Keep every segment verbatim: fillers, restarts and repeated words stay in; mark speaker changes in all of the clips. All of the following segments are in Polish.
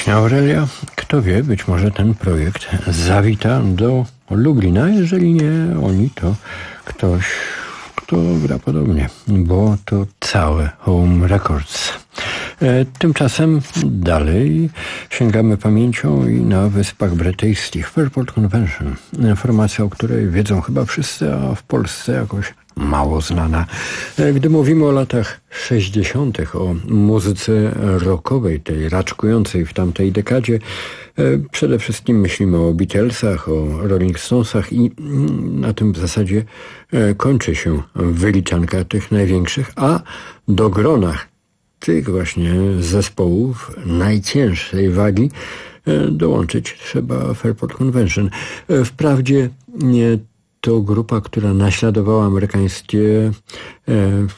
Speaker 1: Aurelia, kto wie, być może ten projekt zawita do Lublina. Jeżeli nie oni, to ktoś, kto gra podobnie, bo to całe Home Records. E, tymczasem dalej sięgamy pamięcią i na Wyspach Brytyjskich. Fairport Convention, formacja, o której wiedzą chyba wszyscy, a w Polsce jakoś mało znana. Gdy mówimy o latach sześćdziesiątych, o muzyce rockowej, tej raczkującej w tamtej dekadzie, przede wszystkim myślimy o Beatlesach, o Rolling Stonesach i na tym w zasadzie kończy się wyliczanka tych największych, a do gronach tych właśnie zespołów najcięższej wagi dołączyć trzeba Fairport Convention. Wprawdzie nie to grupa, która naśladowała amerykańskie e,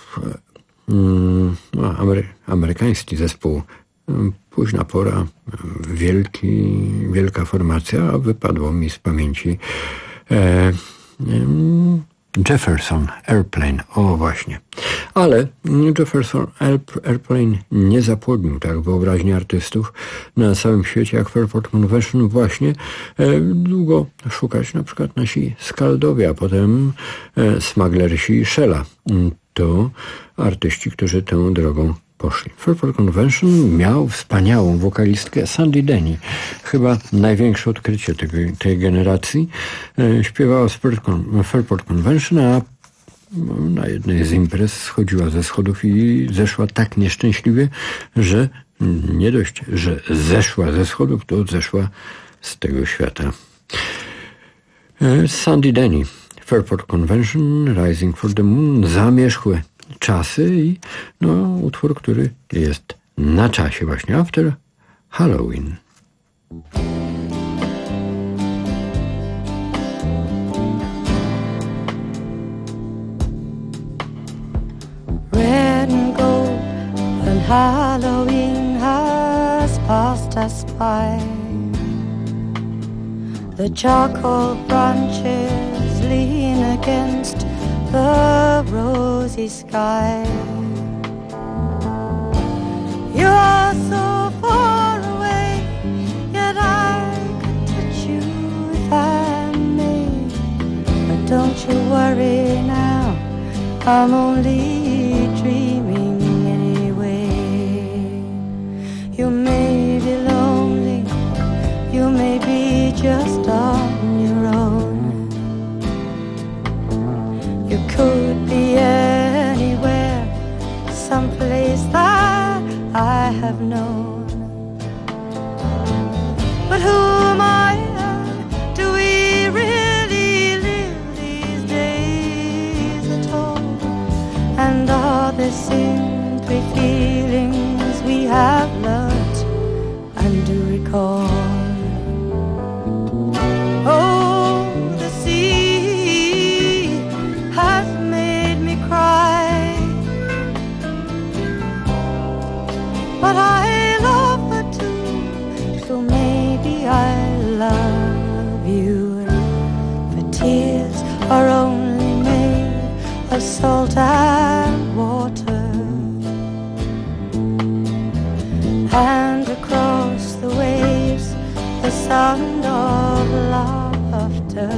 Speaker 1: no, amery, amerykański zespół. Późna pora, wielki, wielka formacja, a wypadło mi z pamięci e, e, Jefferson Airplane. O, właśnie. Ale Jefferson Airplane nie zapłodnił tak wyobraźni artystów na całym świecie jak Fairport Convention. Właśnie e, długo szukać na przykład nasi Skaldowie, a potem e, Smugglersi Shella. To artyści, którzy tę drogą poszli. Fairport Convention miał wspaniałą wokalistkę Sandy Denny. Chyba największe odkrycie tej, tej generacji. E, śpiewała z Fairport Convention, a na jednej z imprez schodziła ze schodów i zeszła tak nieszczęśliwie, że nie dość, że zeszła ze schodów, to zeszła z tego świata. E, Sandy Denny, Fairport Convention, Rising for the Moon, zamierzchłe czasy i no, utwór, który jest na czasie właśnie, After Halloween.
Speaker 2: Red and gold and Halloween has passed us by. The charcoal branches lean against the rosy sky. You are so far away, yet I could touch you if I may. But don't you worry now, I'm only dreaming anyway. You may be lonely, you may be just on your own. You could be anywhere, someplace that I have known. But who am I? Do we really live these days at all? And are there simply feelings we have learnt and do recall? Oh, but I love her too, so maybe I love you. The tears are only made of salt and water, and across the waves the sound of laughter.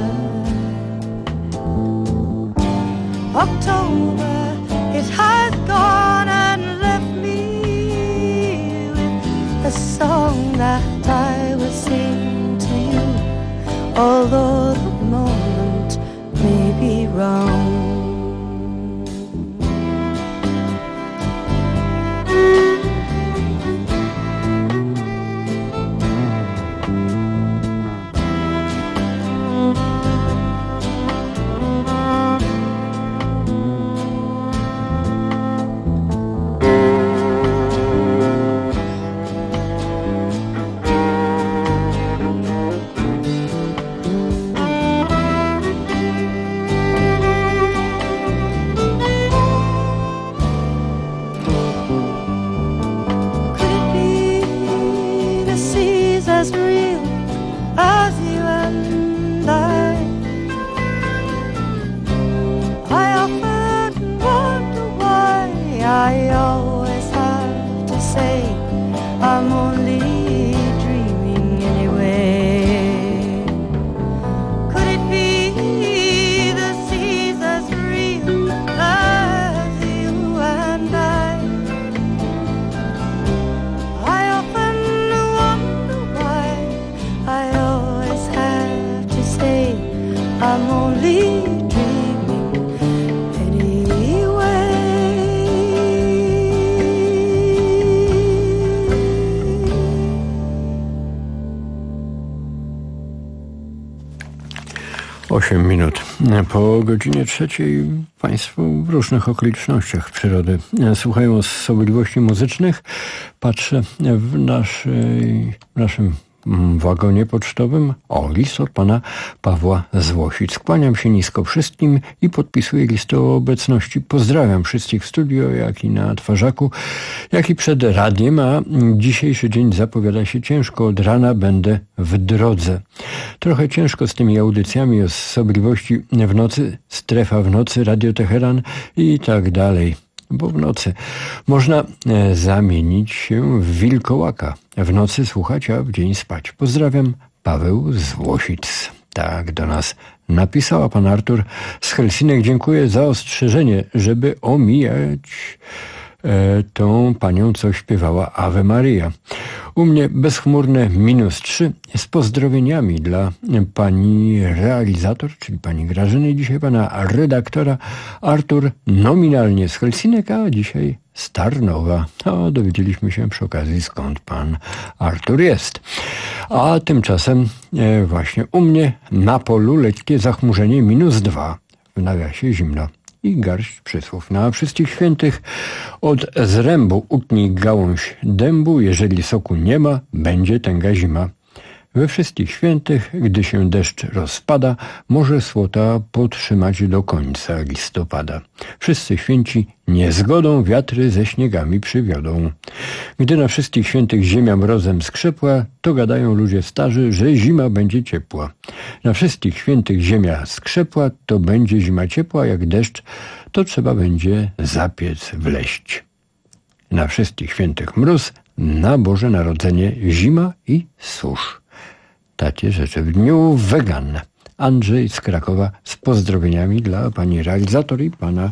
Speaker 2: October, it has gone and left me with a song that I will sing to you, although the moment may be wrong. I'm only dreaming anyway.
Speaker 1: Osiem minut po godzinie trzeciej. Państwo w różnych okolicznościach przyrody słuchają osobliwości muzycznych. Patrzę w, naszej, w naszym wagonie pocztowym. O, list od pana Pawła z Łosic. Kłaniam się nisko wszystkim i podpisuję list o obecności. Pozdrawiam wszystkich w studio, jak i na twarzaku, jak i przed radiem, a dzisiejszy dzień zapowiada się ciężko. Od rana będę w drodze. Trochę ciężko z tymi audycjami o osobliwości w nocy, strefa w nocy, Radio Teheran i tak dalej. Bo w nocy można e, zamienić się w wilkołaka. W nocy słuchać, a w dzień spać. Pozdrawiam, Paweł z Łosic. Tak do nas napisała pan Artur z Helsinek. Dziękuję za ostrzeżenie, żeby omijać e, tą panią, co śpiewała Ave Maria. U mnie bezchmurne minus trzy z pozdrowieniami dla pani realizator, czyli pani Grażyny, dzisiaj pana redaktora. Artur nominalnie z Helsinek, a dzisiaj z Tarnowa. No, dowiedzieliśmy się przy okazji, skąd pan Artur jest. A tymczasem e, właśnie u mnie na polu lekkie zachmurzenie minus dwa, w nawiasie zimno i garść przysłów. Na wszystkich świętych od zrębu utnij gałąź dębu, jeżeli soku nie ma, będzie tęga zima. We wszystkich świętych, gdy się deszcz rozpada, może słota potrzymać do końca listopada. Wszyscy święci niezgodą wiatry ze śniegami przywiodą. Gdy na wszystkich świętych ziemia mrozem skrzepła, to gadają ludzie starzy, że zima będzie ciepła. Na wszystkich świętych ziemia skrzepła, to będzie zima ciepła, jak deszcz, to trzeba będzie zapiec wleść. Na wszystkich świętych mróz, na Boże Narodzenie zima i susz. Takie rzeczy w dniu wegan. Andrzej z Krakowa z pozdrowieniami dla pani realizator i pana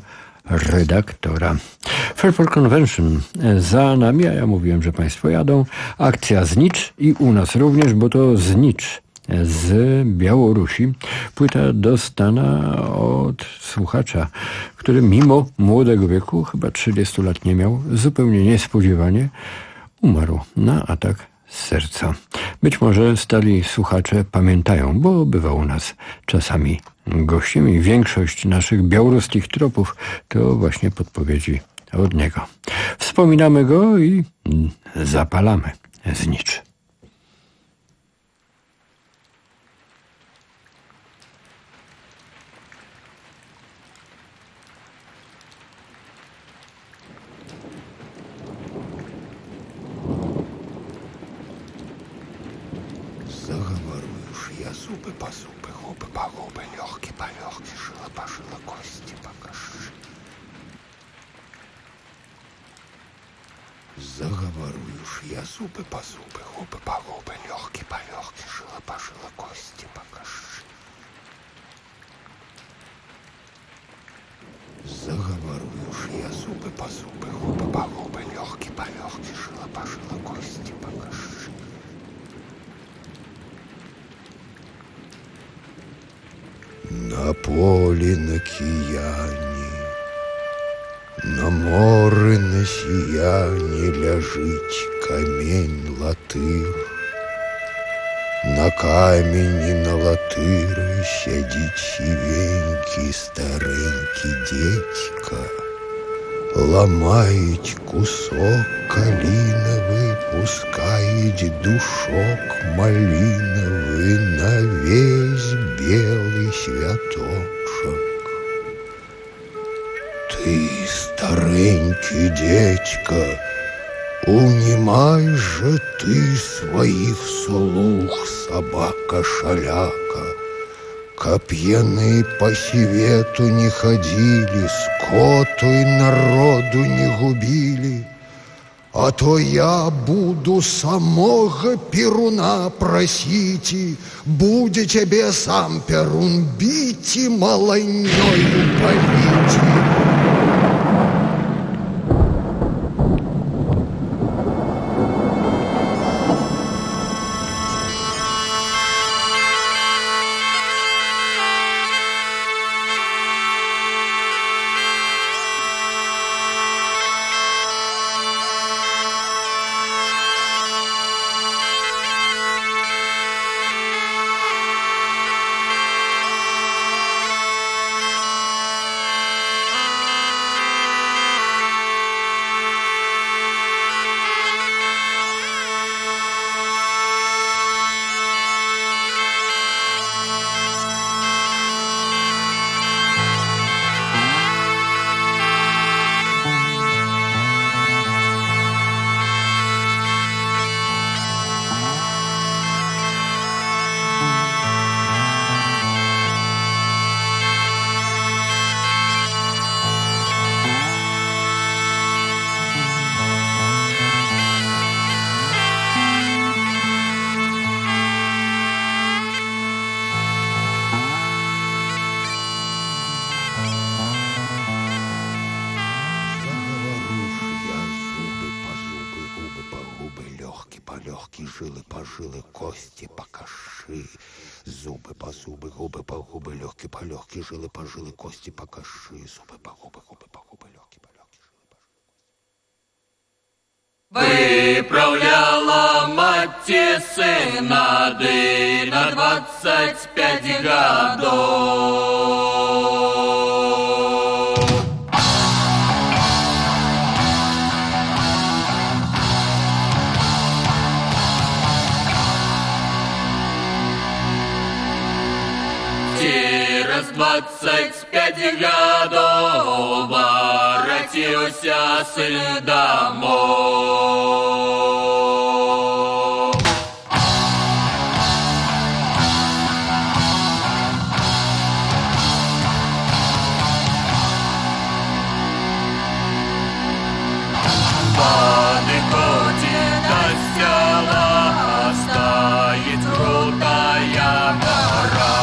Speaker 1: redaktora. Fairport Convention za nami, a ja mówiłem, że państwo jadą. Akcja Znicz i u nas również, bo to Znicz z Białorusi. Płyta dostana od słuchacza, który mimo młodego wieku, chyba trzydziestu lat nie miał, zupełnie niespodziewanie umarł na atak serca. Być może stali słuchacze pamiętają, bo bywa u nas czasami gościem i większość naszych białoruskich tropów to właśnie podpowiedzi od niego. Wspominamy go i zapalamy Znicz.
Speaker 3: Зубы по зубы, губы по губы, легкие по легкие, жила по жила, кости по кости. Заговорюешь я зубы по зубы, губы по губы, легкие по легкие, жила по жила, кости по кости. Заговорюешь я зубы по зубы, губы по губы, легкие по легкие, жила по жила, кости по кости. На поле, на кияне, на море, на сияне ляжить камень латыр. На камені на латыры сядить сивенький старенький дедька, ломаить кусок калиновый, пускаить душок малиновый на весь белый святочек. Ты, старенький дедька, унимай же ты своих слух, собака-шаляка, копьяны по свету не ходили, скоту и народу не губили. А то я буду самого Перуна просить, и буде тебе сам Перун бить и малайнёю полить. легкие, жилы по жилы, кости по каши. Зубы по зубы, губы по губы, легкие по легкие, жилы по жилы, кости по каши. Зубы по губы, губы по губы, легкие по легкие, жилы по жилы.
Speaker 4: Выправляла мать и сына дырь на двадцать пять годов. Через двадцать пять годов воротился сын домой. Подходит до села, стоит крутая гора.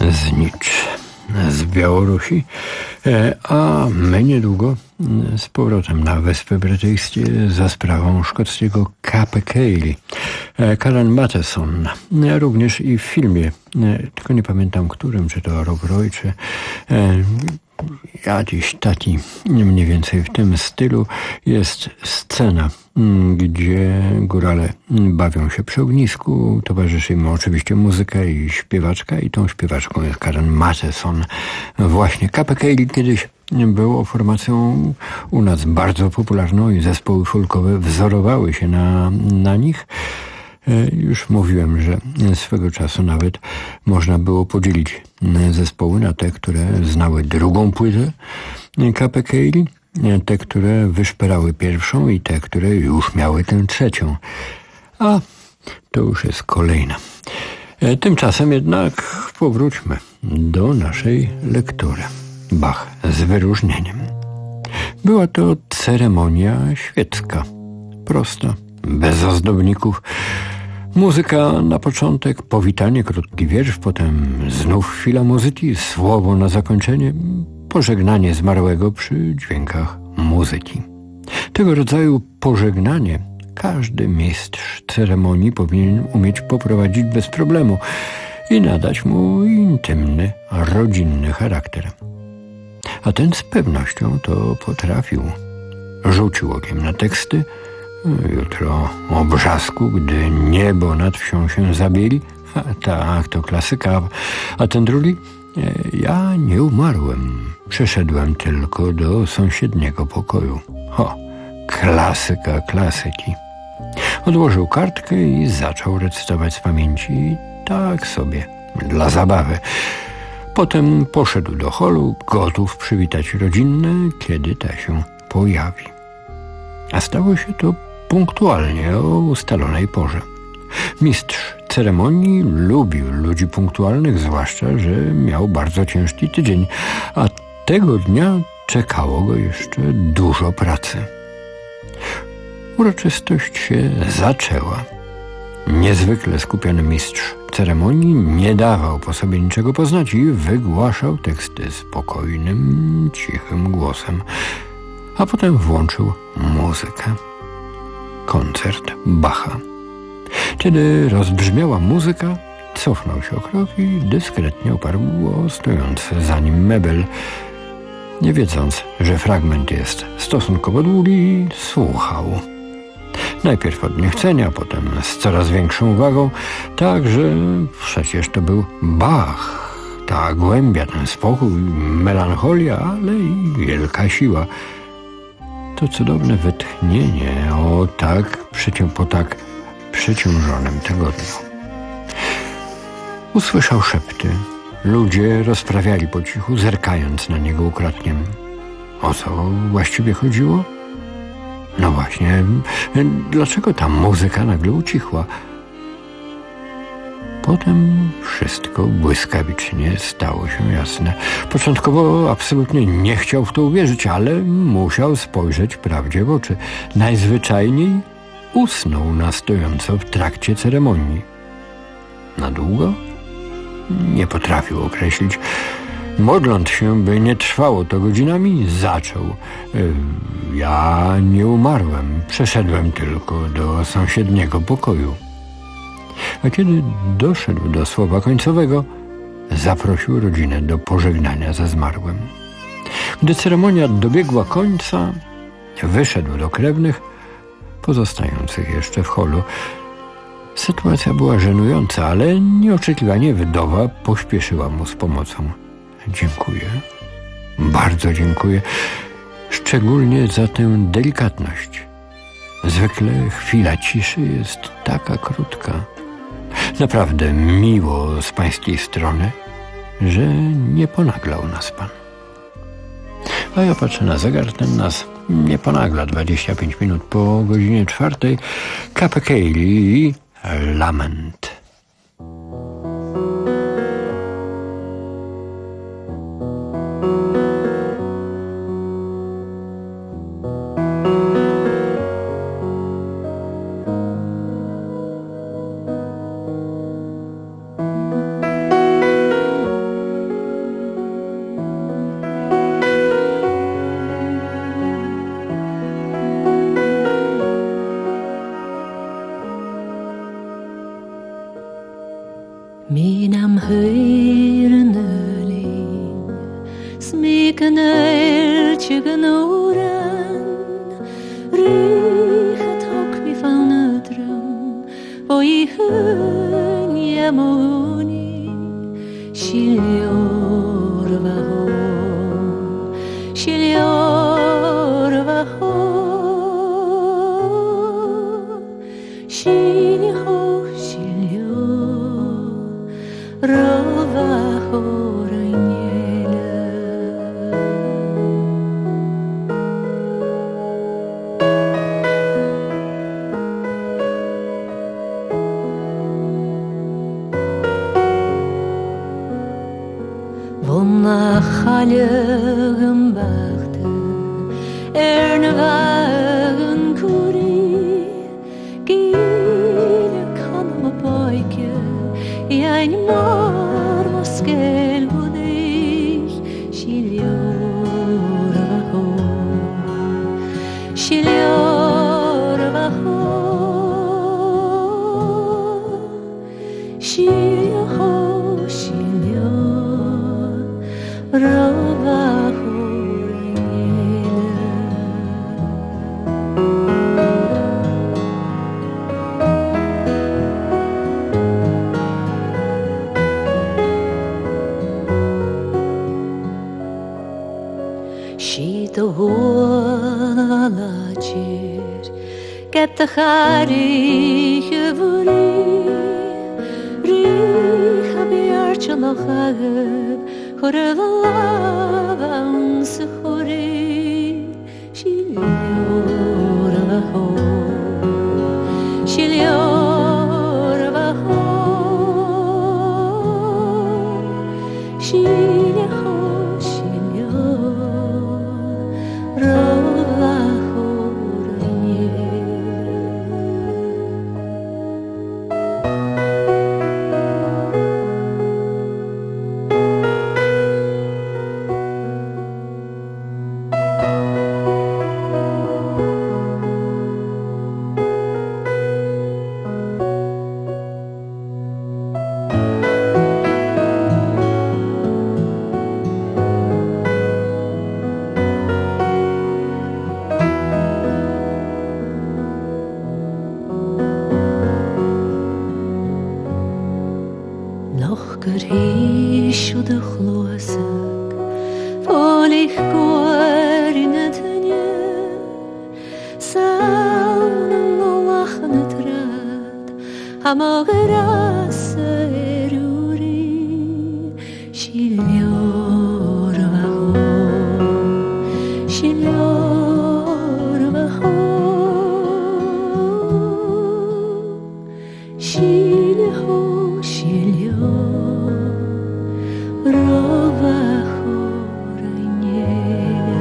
Speaker 1: znicz z Białorusi, a my niedługo z powrotem na Wyspy Brytyjskie za sprawą szkockiego Cappy Cayley. Karen Matheson, również i w filmie, tylko nie pamiętam którym, czy to Rob Roy, czy jakiś taki mniej więcej w tym stylu, jest scena, gdzie górale bawią się przy ognisku, towarzyszy im oczywiście muzyka i śpiewaczka, i tą śpiewaczką jest Karen Matheson. Właśnie Cappy Cayley kiedyś było formacją u nas bardzo popularną i zespoły folkowe wzorowały się na, na nich. Już mówiłem, że swego czasu nawet można było podzielić zespoły na te, które znały drugą płytę Cappy Cayley, te, które wyszperały pierwszą i te, które już miały tę trzecią. A to już jest kolejna. Tymczasem jednak powróćmy do naszej lektury. Bach z wyróżnieniem. Była to ceremonia świecka. Prosta, bez ozdobników. Muzyka na początek, powitanie, krótki wiersz, potem znów chwila muzyki, słowo na zakończenie, pożegnanie zmarłego przy dźwiękach muzyki. Tego rodzaju pożegnanie każdy mistrz ceremonii powinien umieć poprowadzić bez problemu i nadać mu intymny, rodzinny charakter. A ten z pewnością to potrafił. Rzucił okiem na teksty. Jutro o brzasku, gdy niebo nad wsią się zabieli. A, tak, to klasyka. A ten drugi? Ja nie umarłem. Przeszedłem tylko do sąsiedniego pokoju. Ho, klasyka klasyki. Odłożył kartkę i zaczął recytować z pamięci tak sobie, dla zabawy. Potem poszedł do holu, gotów przywitać rodzinę, kiedy ta się pojawi. A stało się to punktualnie o ustalonej porze. Mistrz ceremonii lubił ludzi punktualnych, zwłaszcza, że miał bardzo ciężki tydzień, a tego dnia czekało go jeszcze dużo pracy. Uroczystość się zaczęła. Niezwykle skupiony mistrz ceremonii nie dawał po sobie niczego poznać i wygłaszał teksty spokojnym, cichym głosem, a potem włączył muzykę. Koncert Bacha. Kiedy rozbrzmiała muzyka, cofnął się o krok i dyskretnie oparł o stojący za nim mebel. Nie wiedząc, że fragment jest stosunkowo długi, słuchał. Najpierw od niechcenia, potem z coraz większą uwagą, tak, że przecież to był Bach. Ta głębia, ten spokój, melancholia, ale i wielka siła. To cudowne wytchnienie o tak, po tak przeciążonym tygodniu. Usłyszał szepty. Ludzie rozprawiali po cichu, zerkając na niego ukradkiem. O co właściwie chodziło? No właśnie, dlaczego ta muzyka nagle ucichła? Potem wszystko błyskawicznie stało się jasne. Początkowo absolutnie nie chciał w to uwierzyć, ale musiał spojrzeć prawdzie w oczy. Najzwyczajniej usnął na stojąco w trakcie ceremonii. Na długo? Nie potrafił określić. Modląc się, by nie trwało to godzinami, zaczął. Ja nie umarłem, przeszedłem tylko do sąsiedniego pokoju. A kiedy doszedł do słowa końcowego, zaprosił rodzinę do pożegnania ze zmarłym. Gdy ceremonia dobiegła końca, wyszedł do krewnych, pozostających jeszcze w holu. Sytuacja była żenująca, ale nieoczekiwanie wdowa pośpieszyła mu z pomocą. Dziękuję, bardzo dziękuję, szczególnie za tę delikatność. Zwykle chwila ciszy jest taka krótka. Naprawdę miło z pańskiej strony, że nie ponaglał nas pan. A ja patrzę na zegar, ten nas nie ponagla. dwadzieścia pięć minut po godzinie czwartej. Cappy Cayley i Lament.
Speaker 5: yamuni shilior vaho shilior vaho shiliho shilior rovaho rainela. Vonna haligim bachte erne wagen kuri gile kan ma boike i ein mar moskel budig shilior vaho shilior vaho shiliho shilior rovaho She the whole lachir get the khari khvuri ri khabi archlo khagb khorvavan sukhuri shilior vaho shilior vaho shiliho rovaho Noch gur hish u de chlosak Fol ich gor in het hanje Saun o lachen het raad Ham o gerase eruri Shilior vaho Shilior vaho Shiliho shilior rovaho rainela.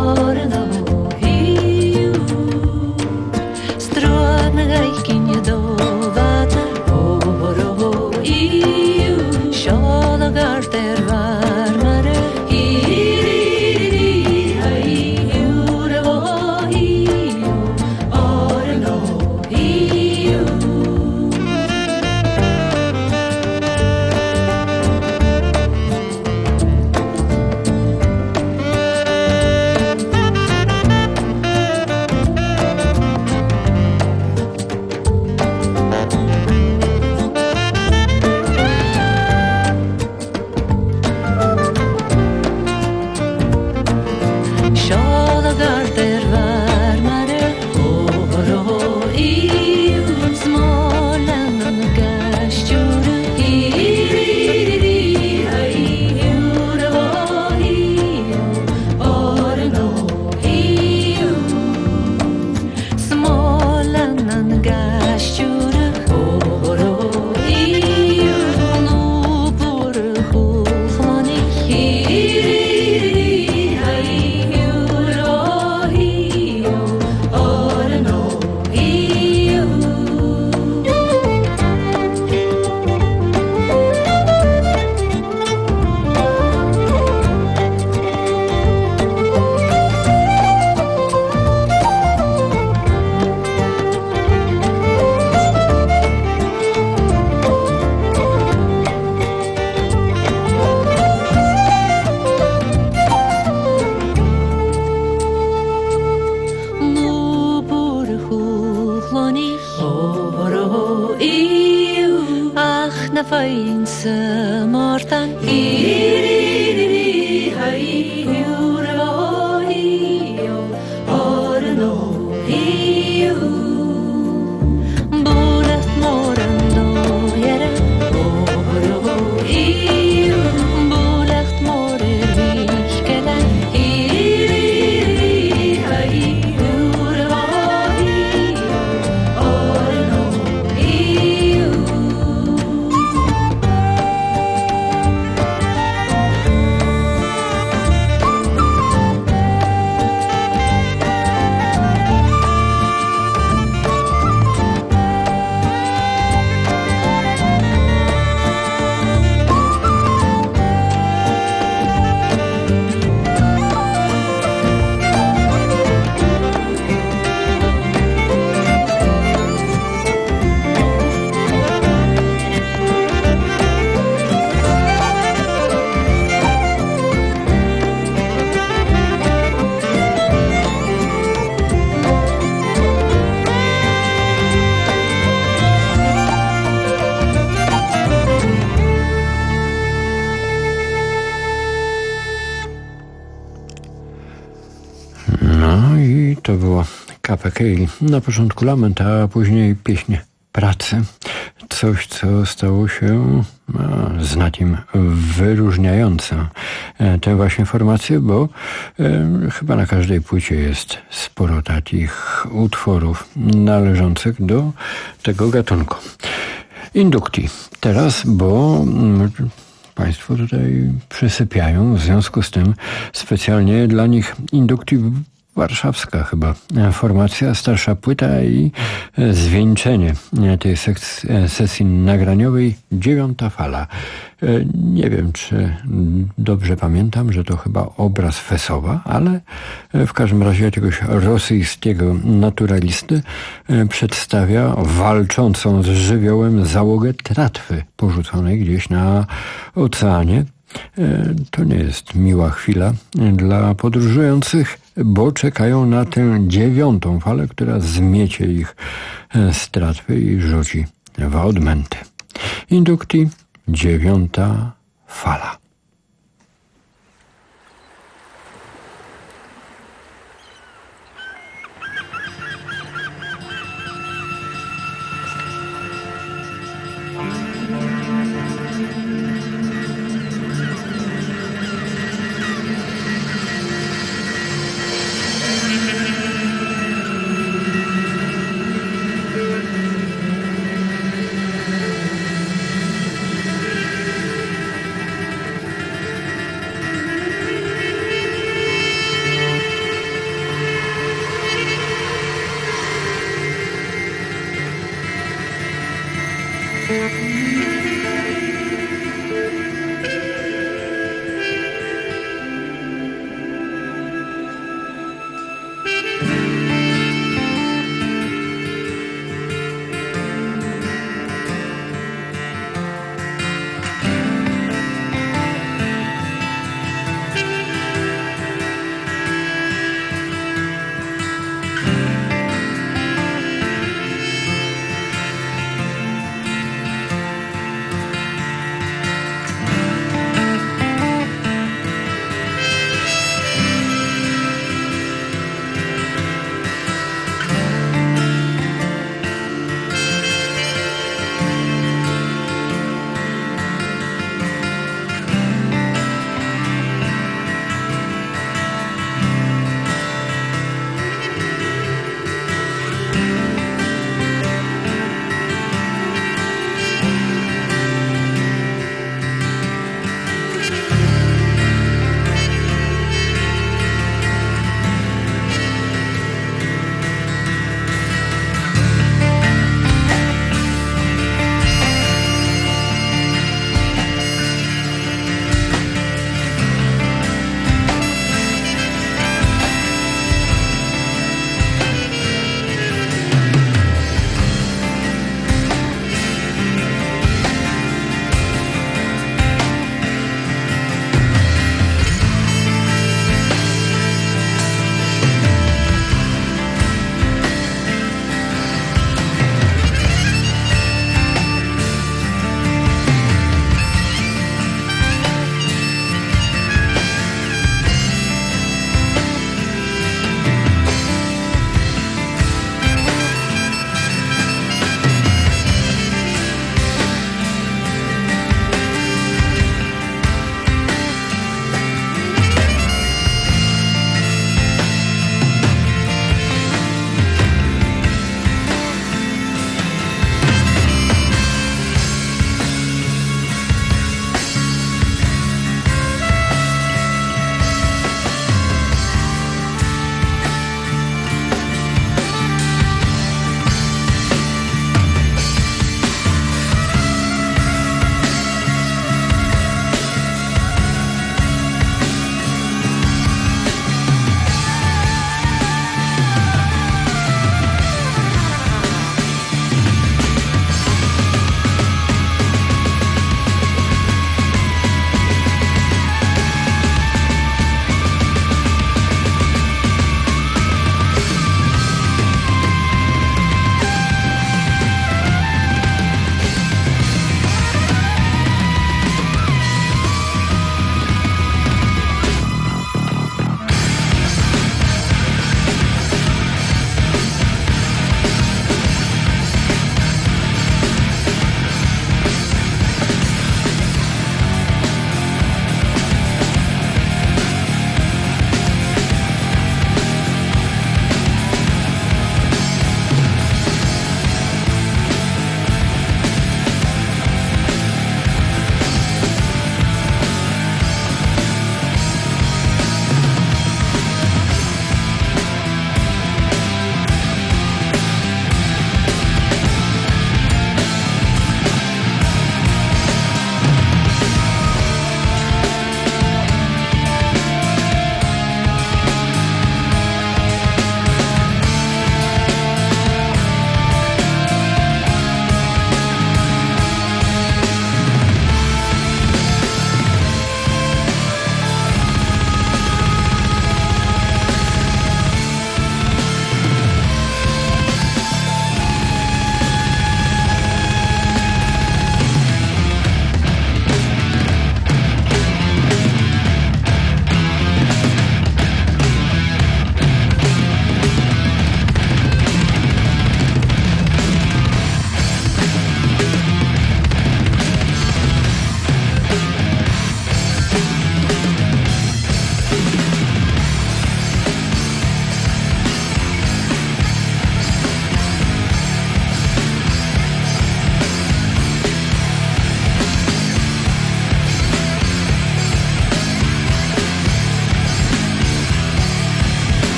Speaker 5: Strona, ich ging ja do
Speaker 1: To było Cape Caillie. Na początku lament, a później pieśń pracy. Coś, co stało się no, znakiem wyróżniającym tę właśnie formację, bo e, chyba na każdej płycie jest sporo takich utworów należących do tego gatunku. Inducti. Teraz, bo mm, Państwo tutaj przysypiają, w związku z tym specjalnie dla nich Inducti warszawska chyba formacja, starsza płyta i zwieńczenie tej seks- sesji nagraniowej Dziewiąta fala. Nie wiem, czy dobrze pamiętam, że to chyba obraz Fesowa, ale w każdym razie jakiegoś rosyjskiego naturalisty przedstawia walczącą z żywiołem załogę tratwy porzuconej gdzieś na oceanie. To nie jest miła chwila dla podróżujących, bo czekają na tę dziewiątą falę, która zmiecie ich z tratwy i rzuci w odmęty. Inducti, dziewiąta fala.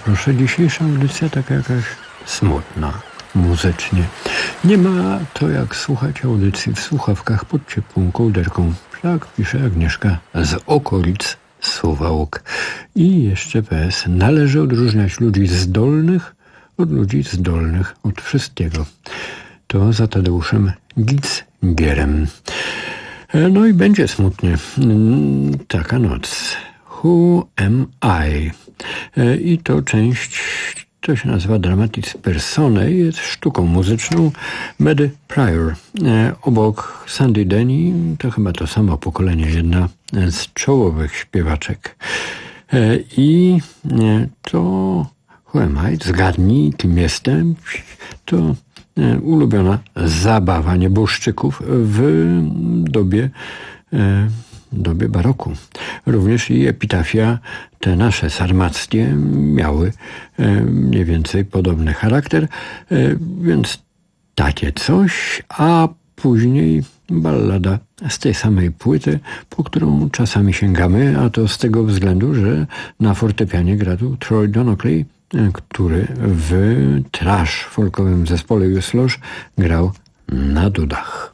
Speaker 1: proszę, dzisiejsza audycja taka jakaś smutna muzycznie. Nie ma to jak słuchać audycji w słuchawkach pod ciepłą kołderką. Tak pisze Agnieszka z okolic Suwałk. I jeszcze P S. Należy odróżniać ludzi zdolnych od ludzi zdolnych od wszystkiego. To za Tadeuszem Gicgierem. No i będzie smutnie. Taka noc. Who am I? I to część, to się nazywa Dramatis Personae, jest sztuką muzyczną Medy Prior. Obok Sandy Denny, to chyba to samo pokolenie, jedna z czołowych śpiewaczek. I to Who am I? Zgadnij, kim jestem. To ulubiona zabawa nieboszczyków w dobie dobie baroku. Również i epitafia te nasze sarmackie miały mniej więcej podobny charakter, więc takie coś, a później ballada z tej samej płyty, po którą czasami sięgamy, a to z tego względu, że na fortepianie gra tu Troy Donockley, który w trash folkowym zespole Uslosz grał na dudach.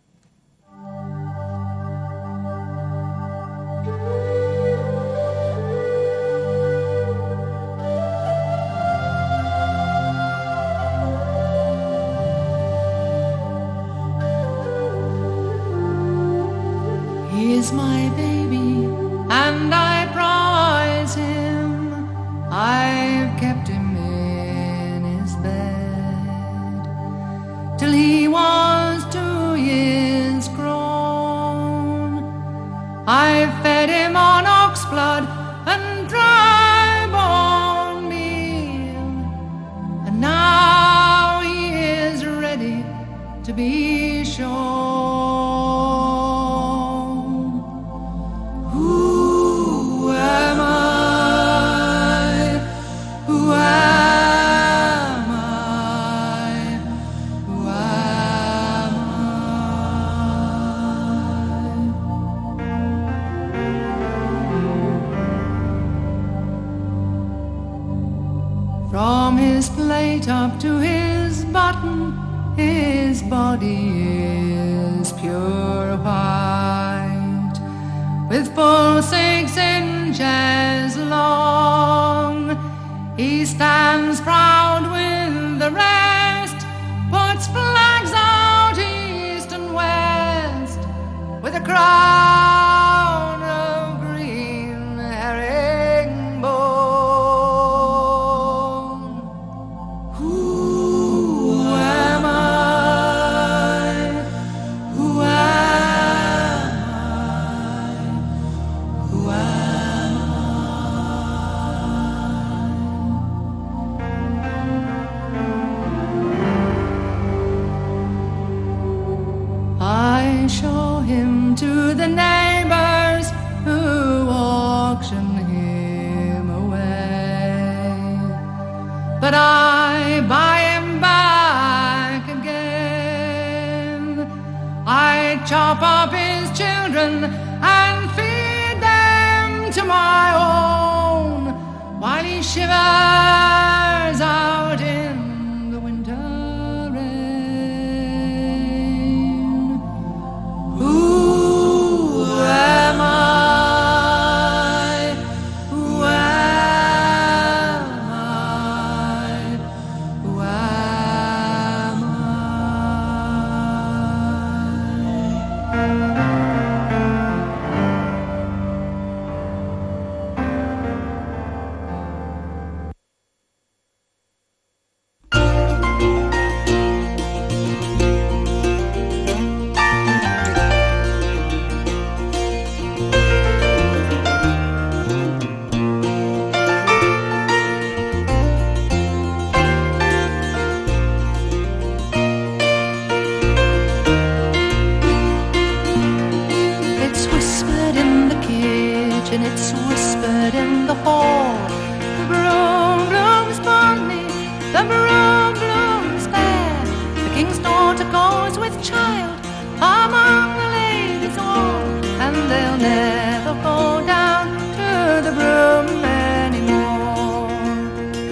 Speaker 5: He is my baby, and I prize him. I've kept him in his bed till he was two years grown. I've fed him on ox blood and dry bone meal, and now he is ready to be shown. From his plate up to his button, his body is pure white, with full six inches long. He stands proud with the rest, puts flags out east and west, with a crown of green herringbone. Show him to the neighbors who auction him away, but I buy him back again. I chop up his children and feed them to my own, while he shivers out in the winter rain. Who am I? Who am I? Who am
Speaker 2: kitchen, it's whispered in the hall. The broom blooms bonny, the broom blooms fair. The king's daughter goes with child among the ladies all, and they'll never go down to the broom anymore.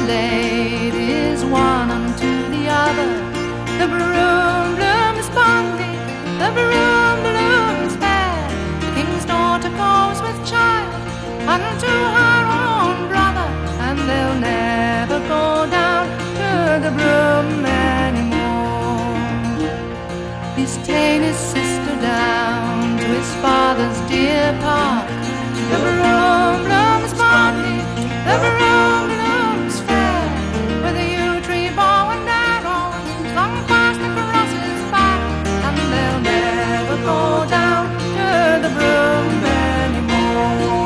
Speaker 2: ladies one unto the other. The broom blooms bonny, the broom blooms fair. The king's daughter goes with child unto her own brother, and they'll never go down to the broom anymore. He's ta'en his sister down to his father's dear park. The broom blooms bonny, the broom blooms fair, with a yew tree bow and arrow slung fast across his back, and they'll never go down to the broom anymore.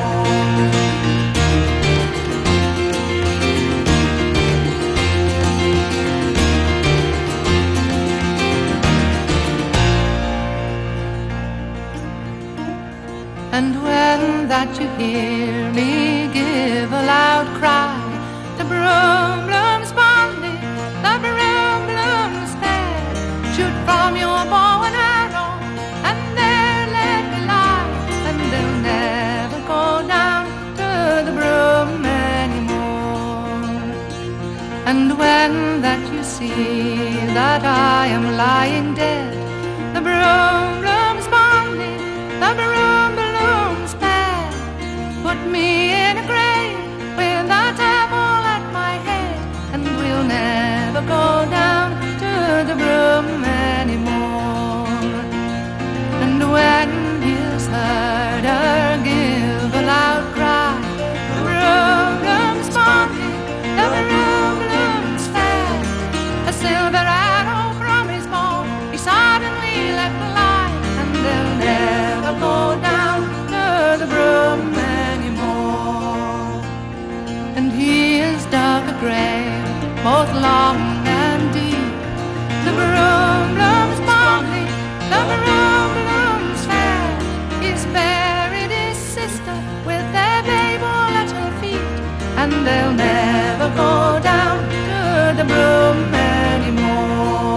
Speaker 2: And when that you hear me give a loud cry, the broom blooms bonny, the broom blooms fair, shoot from your bow and arrow, and there let me lie, and they'll never go down to the broom anymore. And when that you see that I am lying dead, the broom blooms bonny, the broom blooms fair, put me in a grave with a devil at my head, and we'll never go down to the broom anymore. And when his herder give a loud cry, the broom blooms bonny, the broom blooms fair, a silver arrow from his bow he suddenly let fly, and they'll never go down to the broom anymore. And he has dug a grave both long and deep. The broom blooms bonny, the broom blooms fair, he's buried his sister with their babe all at her feet, and they'll never go down to the broom anymore.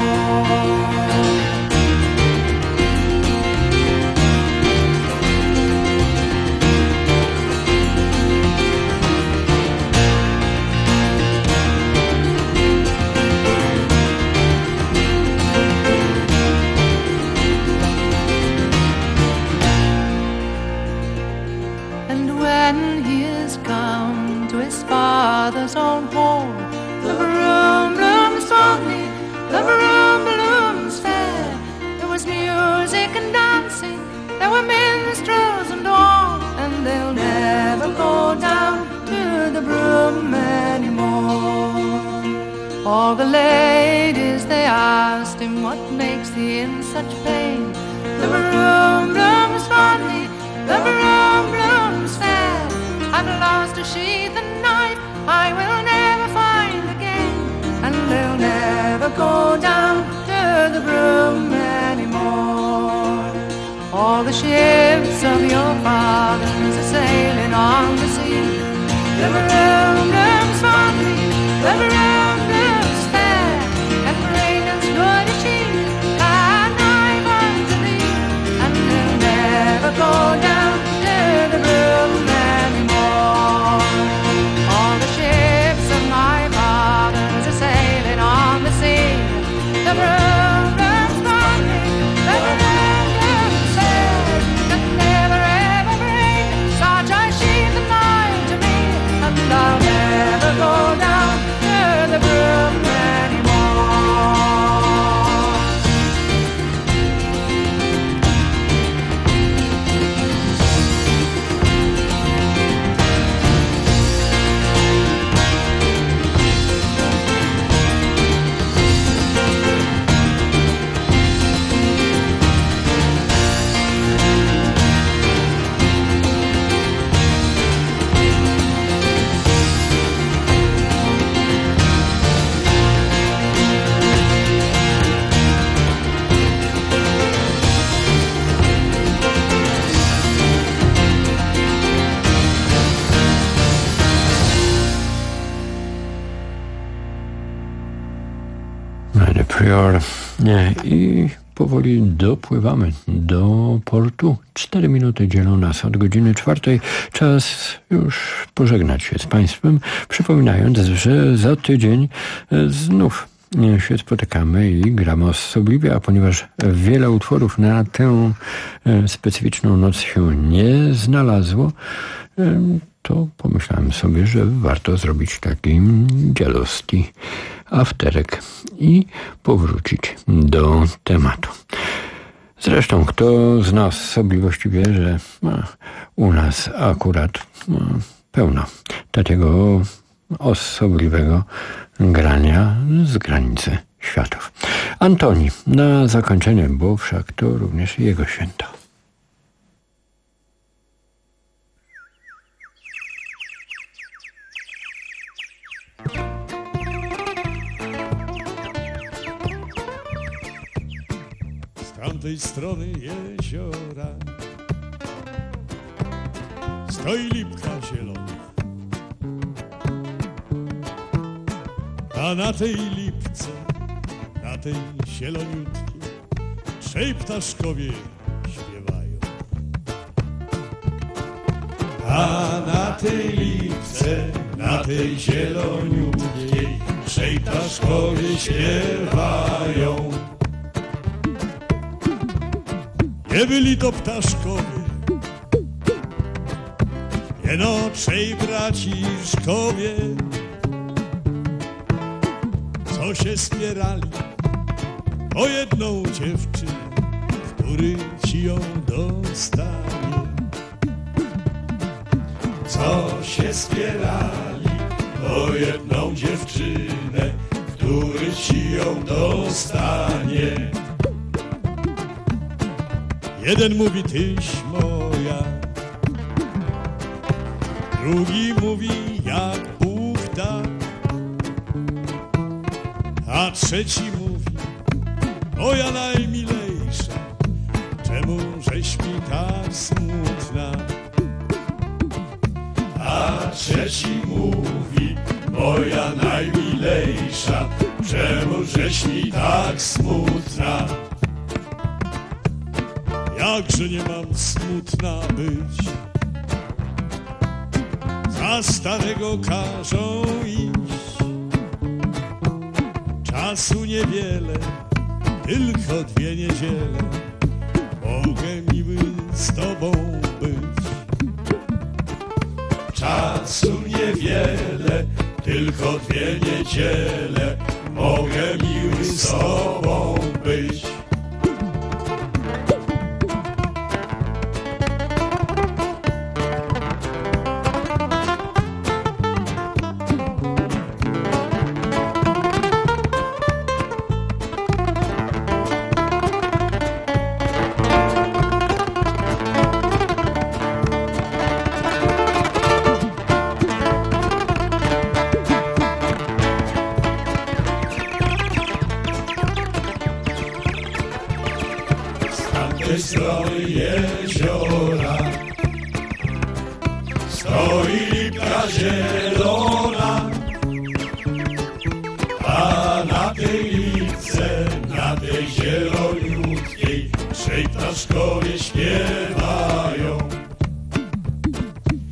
Speaker 2: Father's own home, the broom blooms bonny, the broom blooms fair. There was music and dancing, there were minstrels and all, and they'll never go down to the broom anymore. All the ladies, they asked him, what makes thee in such pain? The broom blooms bonny, the broom blooms fair, I've lost a sheath and knife I will never find again, and they'll never go down to the broom anymore. All the ships of your fathers are sailing on the sea. The broom blooms bonny, the broom blooms fair, and Brayden's good as cheese, and I'm unto thee, and they'll never go down to the broom anymore. All the ships of my fathers are sailing on the sea. The broom blooms bonny, the broom blooms fair, that never ever bring such a sheath and knife to me, and I'll never go down to the broom anymore.
Speaker 1: Prior. Nie, i powoli dopływamy do portu. Cztery minuty dzielą nas od godziny czwartej. Czas już pożegnać się z Państwem, przypominając, że za tydzień znów się spotykamy i gramy osobliwie, a ponieważ wiele utworów na tę specyficzną noc się nie znalazło, to pomyślałem sobie, że warto zrobić taki dziadowski afterek i powrócić do tematu. Zresztą, kto z nas sobie właściwie wie, że no, u nas akurat no, pełno takiego osobliwego grania z granicy światów. Antoni, na zakończenie, bo wszak to również jego święto.
Speaker 6: Z tamtej strony jeziora stoi lipka zielona, a na tej lipce, na tej zieloniutkiej, trzej ptaszkowie śpiewają. A na tej lipce, na tej zieloniutkiej, trzej ptaszkowie śpiewają. Nie byli to ptaszkowie, jeno trzej braciszkowie, co się spierali o jedną dziewczynę, który ci ją dostanie. Co się spierali o jedną dziewczynę, który ci ją dostanie. Jeden mówi tyś moja, drugi mówi jak Bóg da, a trzeci mówi moja najmilejsza, czemu żeś mi tak smutna. A trzeci mówi moja najmilejsza, czemu żeś mi tak smutna. Jakże nie mam smutna być, za starego każą iść. Czasu niewiele, tylko dwie niedziele, mogę miły z tobą być. Czasu niewiele, tylko dwie niedziele, mogę miły z tobą być. Z strony jeziora stoi lipka zielona, a na tej lipce, na tej zieloniutkiej, trzej ptaszkowie śpiewają.